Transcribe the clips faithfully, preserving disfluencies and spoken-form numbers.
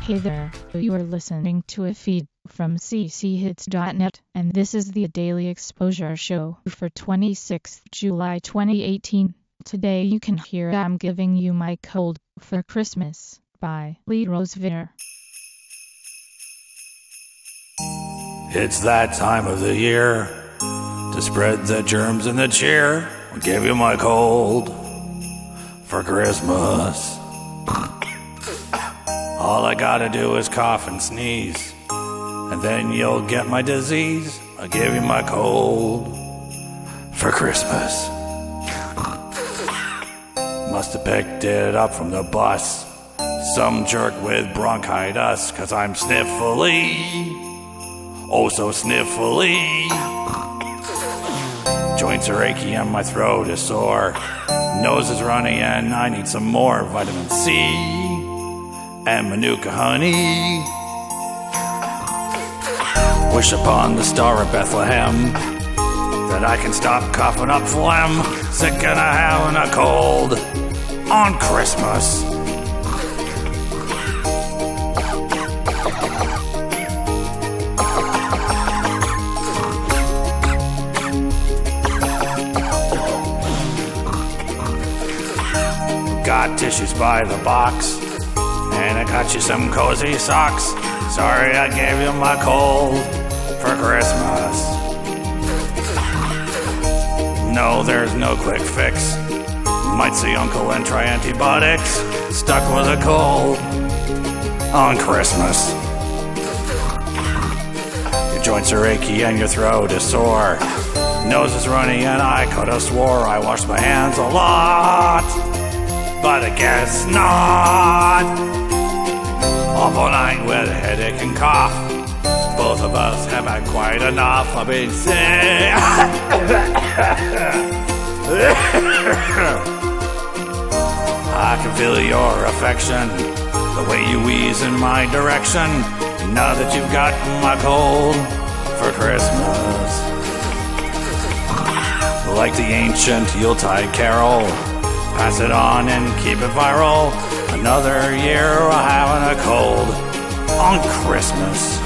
Hey there, you are listening to a feed from c c hits dot net, and this is the Daily Exposure Show for twenty-sixth of July twenty eighteen. Today you can hear I'm Giving You My Cold for Christmas by Lee Rosevere. It's that time of the year to spread the germs and the cheer. I'll give you my cold for Christmas. All I gotta do is cough and sneeze, and then you'll get my disease. I'll give you my cold for Christmas. Must have picked it up from the bus, some jerk with bronchitis, 'cause I'm sniffly, oh so sniffly. Joints are achy and my throat is sore, nose is runny and I need some more vitamin C and Manuka honey. Wish upon the star of Bethlehem that I can stop coughing up phlegm, sick and a having a cold on Christmas. Got tissues by the box, and I got you some cozy socks. Sorry I gave you my cold for Christmas. No, there's no quick fix. Might see Uncle and try antibiotics. Stuck with a cold on Christmas. Your joints are achy and your throat is sore. Nose is runny and I coulda swore I washed my hands a lot, but I guess not. Awful night with a headache and cough. Both of us have had quite enough. I've been sick. I can feel your affection, the way you wheeze in my direction. Now that you've got my cold for Christmas, like the ancient Yuletide carol, pass it on and keep it viral. Another year of having a cold on Christmas.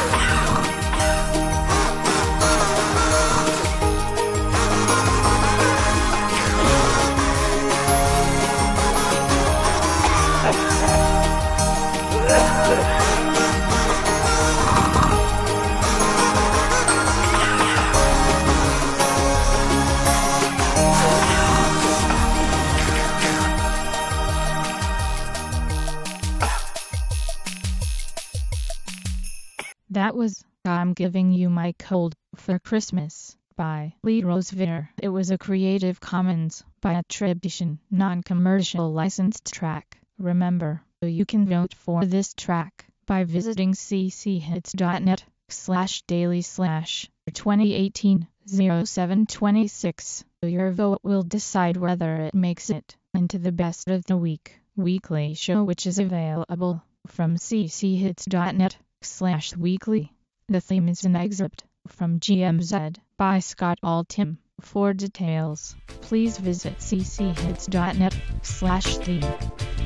That was I'm Giving You My Cold for Christmas by Lee Rosevere. It was a Creative Commons by attribution, non-commercial licensed track. Remember, you can vote for this track by visiting c c hits dot net slash daily slash twenty eighteen oh seven twenty-six. Your vote will decide whether it makes it into the best of the week weekly show, which is available from c c hits dot net slash weekly. The theme is an excerpt from G M Z by Scott Altham. For details, please visit c c hits dot net slash theme.